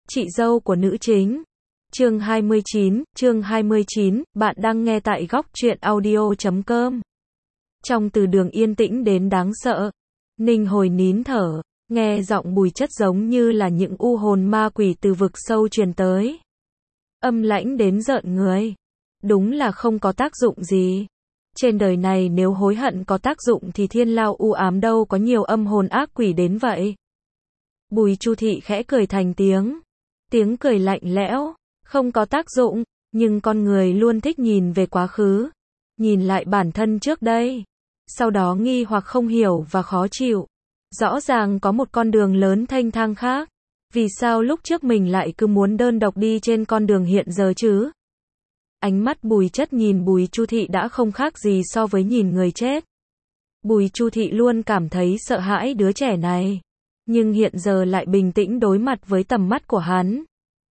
Chị dâu của nữ chính. Chương 29, bạn đang nghe tại góc truyện audio.com. Trong từ đường yên tĩnh đến đáng sợ, Ninh Hồi nín thở, nghe giọng Bùi Chất giống như là những u hồn ma quỷ từ vực sâu truyền tới. Âm lãnh đến rợn người. Đúng là không có tác dụng gì. Trên đời này nếu hối hận có tác dụng thì thiên lao u ám đâu có nhiều âm hồn ác quỷ đến vậy. Bùi Chu Thị khẽ cười thành tiếng. Tiếng cười lạnh lẽo, không có tác dụng, nhưng con người luôn thích nhìn về quá khứ, nhìn lại bản thân trước đây, sau đó nghi hoặc không hiểu và khó chịu. Rõ ràng có một con đường lớn thênh thang khác, vì sao lúc trước mình lại cứ muốn đơn độc đi trên con đường hiện giờ chứ? Ánh mắt Bùi Chất nhìn Bùi Chu Thị đã không khác gì so với nhìn người chết. Bùi Chu Thị luôn cảm thấy sợ hãi đứa trẻ này, nhưng hiện giờ lại bình tĩnh đối mặt với tầm mắt của hắn.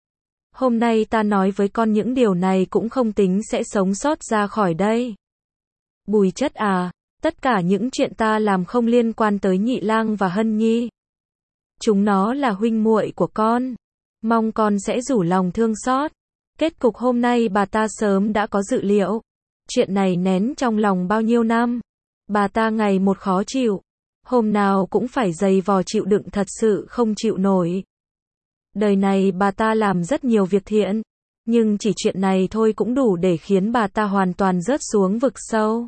Hôm nay ta nói với con những điều này cũng không tính sẽ sống sót ra khỏi đây. Bùi Chất à, tất cả những chuyện ta làm không liên quan tới Nhị Lang và Hân Nhi. Chúng nó là huynh muội của con. Mong con sẽ rủ lòng thương xót. Kết cục hôm nay bà ta sớm đã có dự liệu. Chuyện này nén trong lòng bao nhiêu năm. Bà ta ngày một khó chịu. Hôm nào cũng phải giày vò chịu đựng thật sự không chịu nổi. Đời này bà ta làm rất nhiều việc thiện, nhưng chỉ chuyện này thôi cũng đủ để khiến bà ta hoàn toàn rớt xuống vực sâu.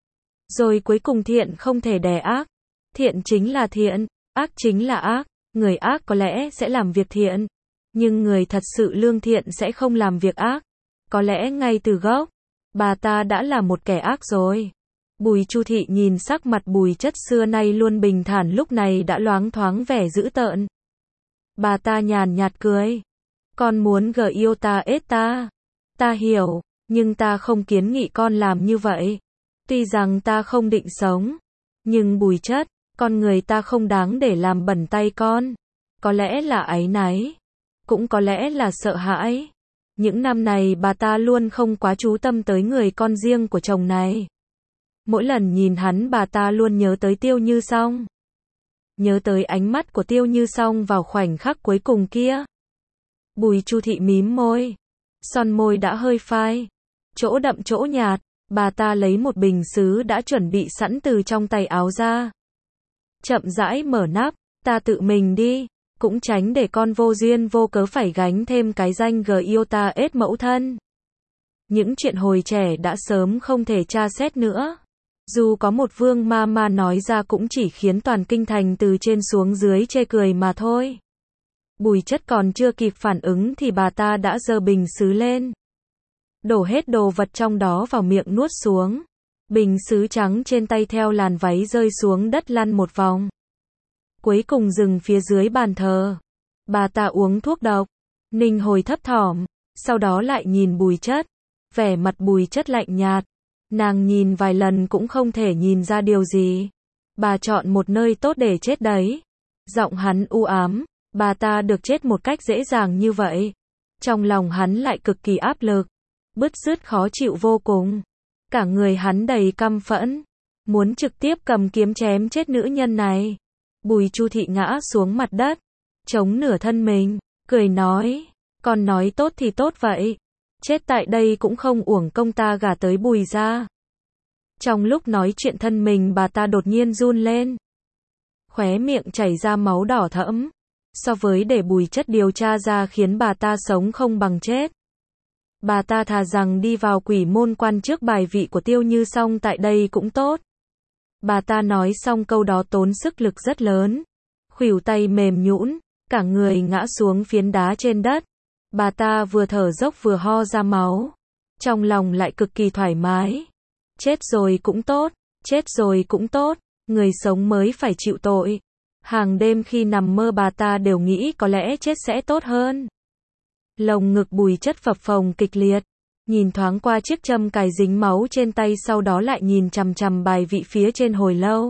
Rồi cuối cùng thiện không thể đè ác. Thiện chính là thiện, ác chính là ác. Người ác có lẽ sẽ làm việc thiện, nhưng người thật sự lương thiện sẽ không làm việc ác. Có lẽ ngay từ gốc, bà ta đã là một kẻ ác rồi. Bùi Chu Thị nhìn sắc mặt Bùi Chất xưa nay luôn bình thản lúc này đã loáng thoáng vẻ dữ tợn. Bà ta nhàn nhạt cười. Con muốn gờ yêu ta ết ta. Ta hiểu, nhưng ta không kiến nghị con làm như vậy. Tuy rằng ta không định sống, nhưng Bùi Chất, con người ta không đáng để làm bẩn tay con. Có lẽ là áy náy, cũng có lẽ là sợ hãi. Những năm này bà ta luôn không quá chú tâm tới người con riêng của chồng này. Mỗi lần nhìn hắn bà ta luôn nhớ tới Tiêu Như Song. Nhớ tới ánh mắt của Tiêu Như Song vào khoảnh khắc cuối cùng kia. Bùi Chu Thị mím môi. Son môi đã hơi phai. Chỗ đậm chỗ nhạt. Bà ta lấy một bình sứ đã chuẩn bị sẵn từ trong tay áo ra. Chậm rãi mở nắp. Ta tự mình đi. Cũng tránh để con vô duyên vô cớ phải gánh thêm cái danh gờ yêu ta ết mẫu thân. Những chuyện hồi trẻ đã sớm không thể tra xét nữa. Dù có một vương ma nói ra cũng chỉ khiến toàn kinh thành từ trên xuống dưới chê cười mà thôi. Bùi Chất còn chưa kịp phản ứng thì bà ta đã giơ bình sứ lên. Đổ hết đồ vật trong đó vào miệng nuốt xuống. Bình sứ trắng trên tay theo làn váy rơi xuống đất lăn một vòng. Cuối cùng dừng phía dưới bàn thờ. Bà ta uống thuốc độc. Ninh Hồi thấp thỏm, sau đó lại nhìn Bùi Chất. Vẻ mặt Bùi Chất lạnh nhạt. Nàng nhìn vài lần cũng không thể nhìn ra điều gì. Bà chọn một nơi tốt để chết đấy. Giọng hắn u ám, bà ta được chết một cách dễ dàng như vậy. Trong lòng hắn lại cực kỳ áp lực, bứt rứt khó chịu vô cùng. Cả người hắn đầy căm phẫn, muốn trực tiếp cầm kiếm chém chết nữ nhân này. Bùi Chu Thị ngã xuống mặt đất, chống nửa thân mình, cười nói, con nói tốt thì tốt vậy. Chết tại đây cũng không uổng công ta gả tới Bùi gia. Trong lúc nói chuyện thân mình bà ta đột nhiên run lên. Khóe miệng chảy ra máu đỏ thẫm. So với để Bùi Chất điều tra ra khiến bà ta sống không bằng chết. Bà ta thà rằng đi vào quỷ môn quan trước bài vị của Tiêu Như Song tại đây cũng tốt. Bà ta nói xong câu đó tốn sức lực rất lớn. Khuỷu tay mềm nhũn, cả người ngã xuống phiến đá trên đất. Bà ta vừa thở dốc vừa ho ra máu. Trong lòng lại cực kỳ thoải mái. Chết rồi cũng tốt, chết rồi cũng tốt, người sống mới phải chịu tội. Hàng đêm khi nằm mơ bà ta đều nghĩ có lẽ chết sẽ tốt hơn. Lồng ngực Bùi Chất phập phồng kịch liệt. Nhìn thoáng qua chiếc châm cài dính máu trên tay sau đó lại nhìn chằm chằm bài vị phía trên hồi lâu.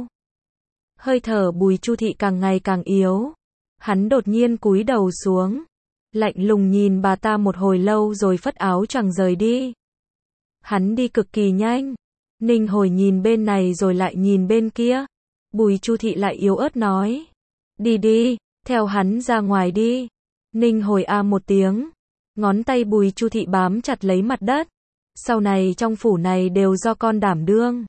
Hơi thở Bùi Chu Thị càng ngày càng yếu. Hắn đột nhiên cúi đầu xuống. Lạnh lùng nhìn bà ta một hồi lâu rồi phất áo choàng rời đi. Hắn đi cực kỳ nhanh. Ninh Hồi nhìn bên này rồi lại nhìn bên kia. Bùi Chu Thị lại yếu ớt nói. Đi đi, theo hắn ra ngoài đi. Ninh hồi a một tiếng. Ngón tay Bùi Chu Thị bám chặt lấy mặt đất. Sau này trong phủ này đều do con đảm đương.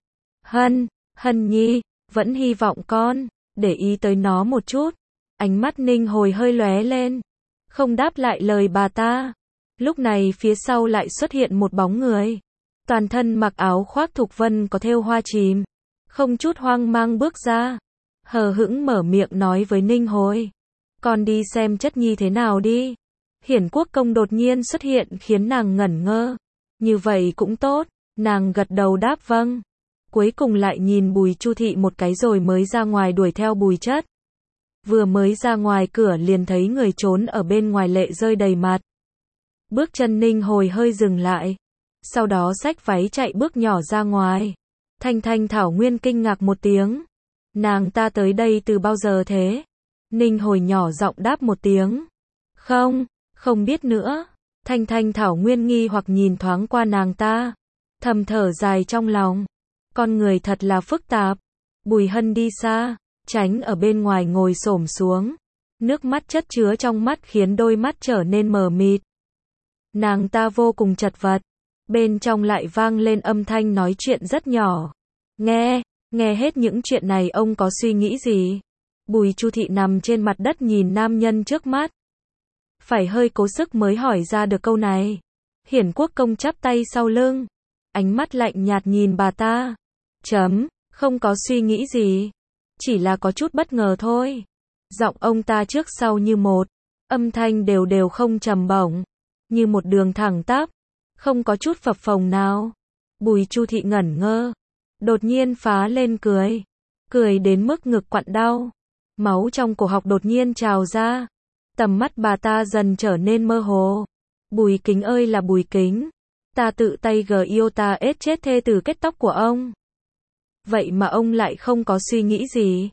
Hân nhi, vẫn hy vọng con, để ý tới nó một chút. Ánh mắt Ninh hồi hơi lóe lên. Không đáp lại lời bà ta. Lúc này phía sau lại xuất hiện một bóng người. Toàn thân mặc áo khoác thục vân có thêu hoa chìm. Không chút hoang mang bước ra. Hờ hững mở miệng nói với Ninh hồi. Con đi xem chất nhi thế nào đi. Hiển Quốc Công đột nhiên xuất hiện khiến nàng ngẩn ngơ. Như vậy cũng tốt. Nàng gật đầu đáp vâng. Cuối cùng lại nhìn Bùi Chu Thị một cái rồi mới ra ngoài đuổi theo Bùi Chất. Vừa mới ra ngoài cửa liền thấy người trốn ở bên ngoài lệ rơi đầy mặt. Bước chân Ninh hồi hơi dừng lại. Sau đó xách váy chạy bước nhỏ ra ngoài. Thanh Thảo Nguyên kinh ngạc một tiếng. Nàng ta tới đây từ bao giờ thế? Ninh hồi nhỏ giọng đáp một tiếng. Không biết nữa. Thanh Thảo Nguyên nghi hoặc nhìn thoáng qua nàng ta. Thầm thở dài trong lòng. Con người thật là phức tạp. Bùi Hân đi xa, tránh ở bên ngoài ngồi xổm xuống. Nước mắt chất chứa trong mắt khiến đôi mắt trở nên mờ mịt. Nàng ta vô cùng chật vật. Bên trong lại vang lên âm thanh nói chuyện rất nhỏ. Nghe hết những chuyện này ông có suy nghĩ gì? Bùi Chu Thị nằm trên mặt đất nhìn nam nhân trước mắt. Phải hơi cố sức mới hỏi ra được câu này. Hiển Quốc Công chắp tay sau lưng. Ánh mắt lạnh nhạt nhìn bà ta. Không có suy nghĩ gì. Chỉ là có chút bất ngờ thôi. Giọng ông ta trước sau như một. Âm thanh đều không trầm bổng. Như một đường thẳng tắp. Không có chút phập phồng nào. Bùi Chu Thị ngẩn ngơ. Đột nhiên phá lên cười. Cười đến mức ngực quặn đau. Máu trong cổ họng đột nhiên trào ra. Tầm mắt bà ta dần trở nên mơ hồ. Bùi Kính ơi là Bùi Kính. Ta tự tay yêu ta ết chết thê tử kết tóc của ông. Vậy mà ông lại không có suy nghĩ gì.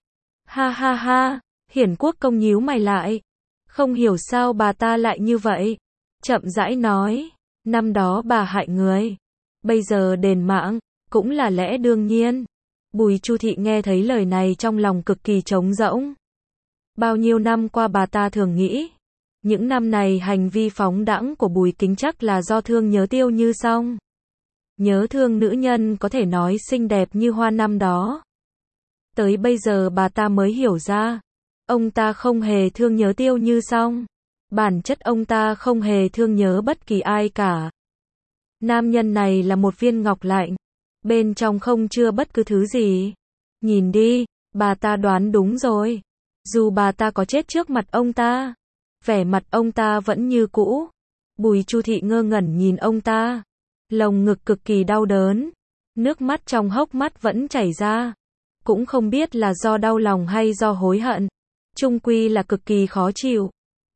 Ha. Hiển Quốc Công nhíu mày lại. Không hiểu sao bà ta lại như vậy. Chậm rãi nói. Năm đó bà hại người. Bây giờ đền mạng. Cũng là lẽ đương nhiên. Bùi Chu Thị nghe thấy lời này trong lòng cực kỳ trống rỗng. Bao nhiêu năm qua bà ta thường nghĩ. Những năm này hành vi phóng đãng của Bùi Kính chắc là do thương nhớ Tiêu Như Song. Nhớ thương nữ nhân có thể nói xinh đẹp như hoa năm đó. Tới bây giờ bà ta mới hiểu ra. Ông ta không hề thương nhớ Tiêu Như Song. Bản chất ông ta không hề thương nhớ bất kỳ ai cả. Nam nhân này là một viên ngọc lạnh. Bên trong không chứa bất cứ thứ gì. Nhìn đi, bà ta đoán đúng rồi. Dù bà ta có chết trước mặt ông ta, vẻ mặt ông ta vẫn như cũ. Bùi Chu Thị ngơ ngẩn nhìn ông ta. Lồng ngực cực kỳ đau đớn. Nước mắt trong hốc mắt vẫn chảy ra. Cũng không biết là do đau lòng hay do hối hận. Chung quy là cực kỳ khó chịu.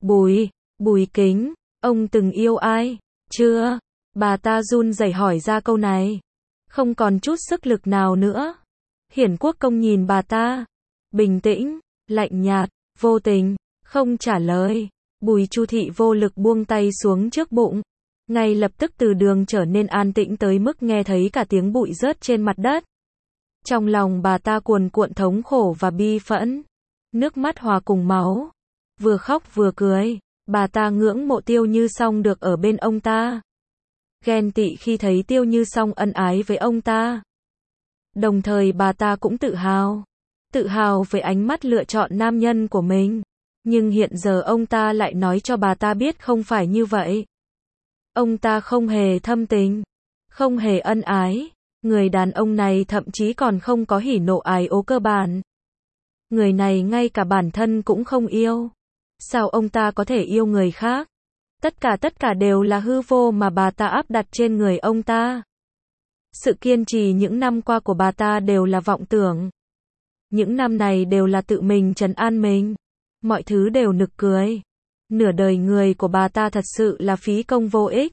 Bùi Kính, ông từng yêu ai? Chưa? Bà ta run rẩy hỏi ra câu này. Không còn chút sức lực nào nữa. Hiển Quốc Công nhìn bà ta. Bình tĩnh, lạnh nhạt, vô tình, không trả lời. Bùi Chu Thị vô lực buông tay xuống trước bụng. Ngay lập tức từ đường trở nên an tĩnh tới mức nghe thấy cả tiếng bụi rớt trên mặt đất. Trong lòng bà ta cuồn cuộn thống khổ và bi phẫn. Nước mắt hòa cùng máu. Vừa khóc vừa cười. Bà ta ngưỡng mộ Tiêu Như Song được ở bên ông ta. Ghen tị khi thấy Tiêu Như Song ân ái với ông ta. Đồng thời bà ta cũng tự hào. Tự hào về ánh mắt lựa chọn nam nhân của mình. Nhưng hiện giờ ông ta lại nói cho bà ta biết không phải như vậy. Ông ta không hề thâm tình. Không hề ân ái. Người đàn ông này thậm chí còn không có hỉ nộ ái ố cơ bản. Người này ngay cả bản thân cũng không yêu. Sao ông ta có thể yêu người khác? Tất cả đều là hư vô mà bà ta áp đặt trên người ông ta. Sự kiên trì những năm qua của bà ta đều là vọng tưởng. Những năm này đều là tự mình trấn an mình. Mọi thứ đều nực cười. Nửa đời người của bà ta thật sự là phí công vô ích.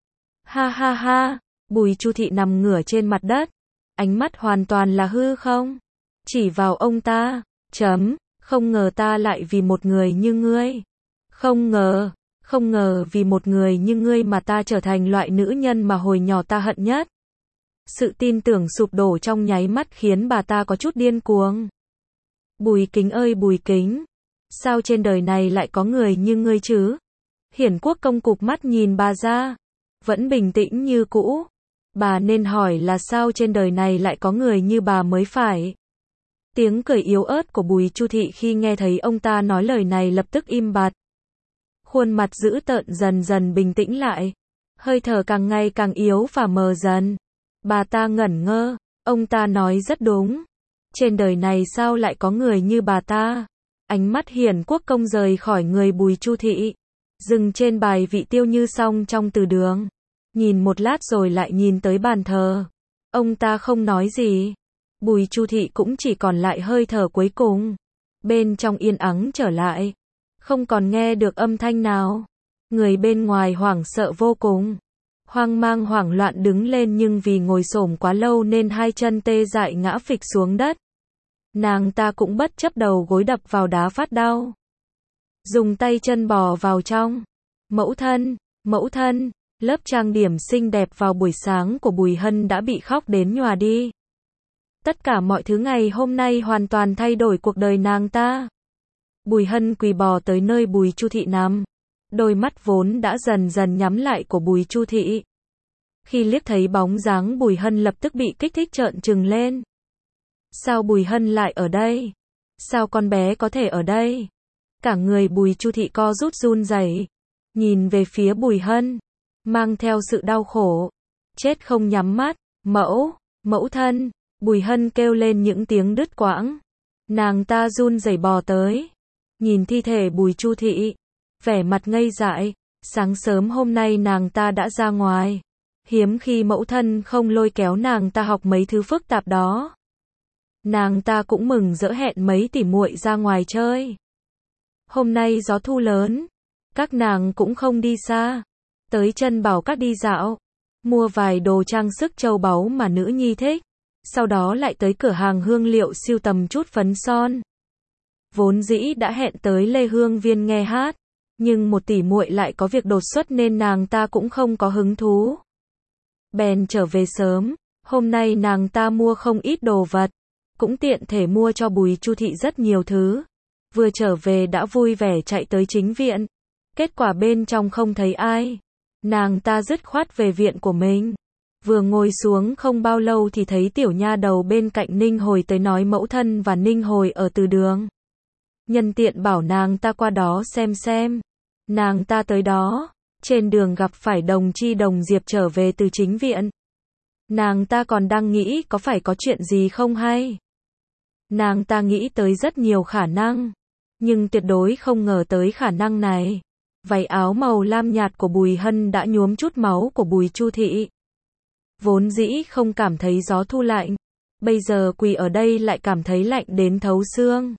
Ha. Bùi Chu Thị nằm ngửa trên mặt đất. Ánh mắt hoàn toàn là hư không. Chỉ vào ông ta. Không ngờ ta lại vì một người như ngươi. Không ngờ vì một người như ngươi mà ta trở thành loại nữ nhân mà hồi nhỏ ta hận nhất. Sự tin tưởng sụp đổ trong nháy mắt khiến bà ta có chút điên cuồng. Bùi Kính ơi Bùi Kính. Sao trên đời này lại có người như ngươi chứ? Hiển Quốc công cụp mắt nhìn bà ra, vẫn bình tĩnh như cũ. Bà nên hỏi là sao trên đời này lại có người như bà mới phải. Tiếng cười yếu ớt của Bùi Chu Thị khi nghe thấy ông ta nói lời này lập tức im bặt. Khuôn mặt dữ tợn dần dần bình tĩnh lại. Hơi thở càng ngày càng yếu và mờ dần. Bà ta ngẩn ngơ, ông ta nói rất đúng. Trên đời này sao lại có người như bà ta? Ánh mắt Hiển Quốc công rời khỏi người Bùi Chu Thị, dừng trên bài vị Tiêu Như Song trong từ đường. Nhìn một lát rồi lại nhìn tới bàn thờ. Ông ta không nói gì. Bùi Chu Thị cũng chỉ còn lại hơi thở cuối cùng. Bên trong yên ắng trở lại. Không còn nghe được âm thanh nào. Người bên ngoài hoảng sợ vô cùng. Hoang mang hoảng loạn đứng lên nhưng vì ngồi xổm quá lâu nên hai chân tê dại ngã phịch xuống đất. Nàng ta cũng bất chấp đầu gối đập vào đá phát đau. Dùng tay chân bò vào trong. Mẫu thân, lớp trang điểm xinh đẹp vào buổi sáng của Bùi Hân đã bị khóc đến nhòa đi. Tất cả mọi thứ ngày hôm nay hoàn toàn thay đổi cuộc đời nàng ta. Bùi Hân quỳ bò tới nơi Bùi Chu Thị nằm. Đôi mắt vốn đã dần dần nhắm lại của Bùi Chu Thị. Khi liếc thấy bóng dáng Bùi Hân lập tức bị kích thích trợn trừng lên. Sao Bùi Hân lại ở đây? Sao con bé có thể ở đây? Cả người Bùi Chu Thị co rút run rẩy, nhìn về phía Bùi Hân, mang theo sự đau khổ. Chết không nhắm mắt, mẫu thân, Bùi Hân kêu lên những tiếng đứt quãng. Nàng ta run rẩy bò tới, nhìn thi thể Bùi Chu Thị, vẻ mặt ngây dại. Sáng sớm hôm nay nàng ta đã ra ngoài. Hiếm khi mẫu thân không lôi kéo nàng ta học mấy thứ phức tạp đó. Nàng ta cũng mừng rỡ hẹn mấy tỉ muội ra ngoài chơi. Hôm nay gió thu lớn, các nàng cũng không đi xa. Tới chân bảo các đi dạo, mua vài đồ trang sức châu báu mà nữ nhi thích. Sau đó lại tới cửa hàng hương liệu sưu tầm chút phấn son. Vốn dĩ đã hẹn tới Lê Hương Viên nghe hát, nhưng một tỉ muội lại có việc đột xuất nên nàng ta cũng không có hứng thú. Bèn trở về sớm, hôm nay nàng ta mua không ít đồ vật, cũng tiện thể mua cho Bùi Chu Thị rất nhiều thứ. Vừa trở về đã vui vẻ chạy tới chính viện. Kết quả bên trong không thấy ai. Nàng ta dứt khoát về viện của mình. Vừa ngồi xuống không bao lâu thì thấy tiểu nha đầu bên cạnh Ninh Hồi tới nói mẫu thân và Ninh Hồi ở từ đường. Nhân tiện bảo nàng ta qua đó xem. Nàng ta tới đó, trên đường gặp phải Đồng Chi Đồng Diệp trở về từ chính viện. Nàng ta còn đang nghĩ có phải có chuyện gì không hay. Nàng ta nghĩ tới rất nhiều khả năng, nhưng tuyệt đối không ngờ tới khả năng này. Váy áo màu lam nhạt của Bùi Hân đã nhuốm chút máu của Bùi Chu Thị. Vốn dĩ không cảm thấy gió thu lạnh, bây giờ quỳ ở đây lại cảm thấy lạnh đến thấu xương.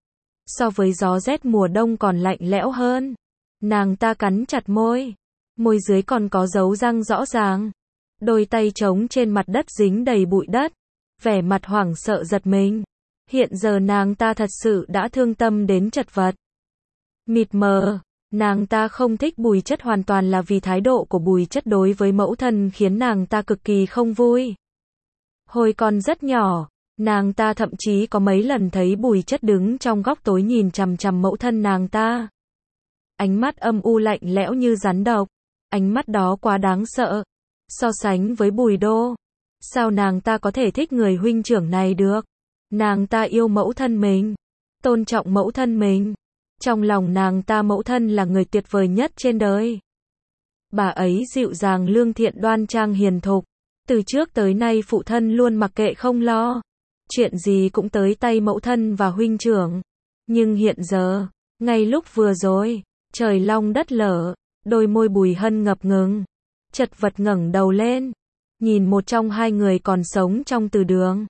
So với gió rét mùa đông còn lạnh lẽo hơn. Nàng ta cắn chặt môi dưới còn có dấu răng rõ ràng. Đôi tay trống trên mặt đất dính đầy bụi đất, vẻ mặt hoảng sợ giật mình. Hiện giờ nàng ta thật sự đã thương tâm đến chật vật. Mịt mờ, nàng ta không thích Bùi Chất hoàn toàn là vì thái độ của Bùi Chất đối với mẫu thân khiến nàng ta cực kỳ không vui. Hồi còn rất nhỏ, nàng ta thậm chí có mấy lần thấy Bùi Chất đứng trong góc tối nhìn chằm chằm mẫu thân nàng ta. Ánh mắt âm u lạnh lẽo như rắn độc, ánh mắt đó quá đáng sợ. So sánh với Bùi Đô, sao nàng ta có thể thích người huynh trưởng này được? Nàng ta yêu mẫu thân mình, tôn trọng mẫu thân mình. Trong lòng nàng ta mẫu thân là người tuyệt vời nhất trên đời. Bà ấy dịu dàng lương thiện đoan trang hiền thục. Từ trước tới nay phụ thân luôn mặc kệ không lo. Chuyện gì cũng tới tay mẫu thân và huynh trưởng. Nhưng hiện giờ, ngay lúc vừa rồi, trời long đất lở, đôi môi Bùi Hân ngập ngừng, chật vật ngẩng đầu lên, nhìn một trong hai người còn sống trong từ đường.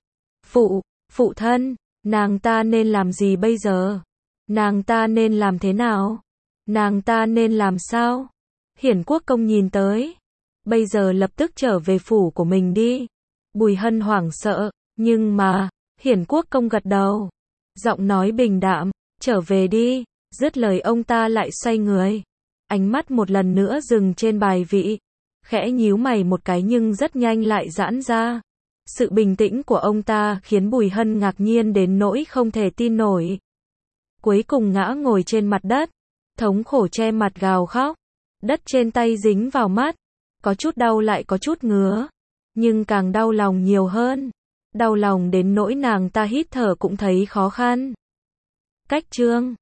Phụ thân, nàng ta nên làm gì bây giờ? Nàng ta nên làm thế nào? Nàng ta nên làm sao? Hiển Quốc công nhìn tới. Bây giờ lập tức trở về phủ của mình đi. Bùi Hân hoảng sợ, nhưng mà, Hiển Quốc công gật đầu. Giọng nói bình đạm, trở về đi. Dứt lời ông ta lại xoay người. Ánh mắt một lần nữa dừng trên bài vị. Khẽ nhíu mày một cái nhưng rất nhanh lại giãn ra. Sự bình tĩnh của ông ta khiến Bùi Hân ngạc nhiên đến nỗi không thể tin nổi. Cuối cùng ngã ngồi trên mặt đất, thống khổ che mặt gào khóc. Đất trên tay dính vào mắt, có chút đau lại có chút ngứa, nhưng càng đau lòng nhiều hơn. Đau lòng đến nỗi nàng ta hít thở cũng thấy khó khăn. Cách chương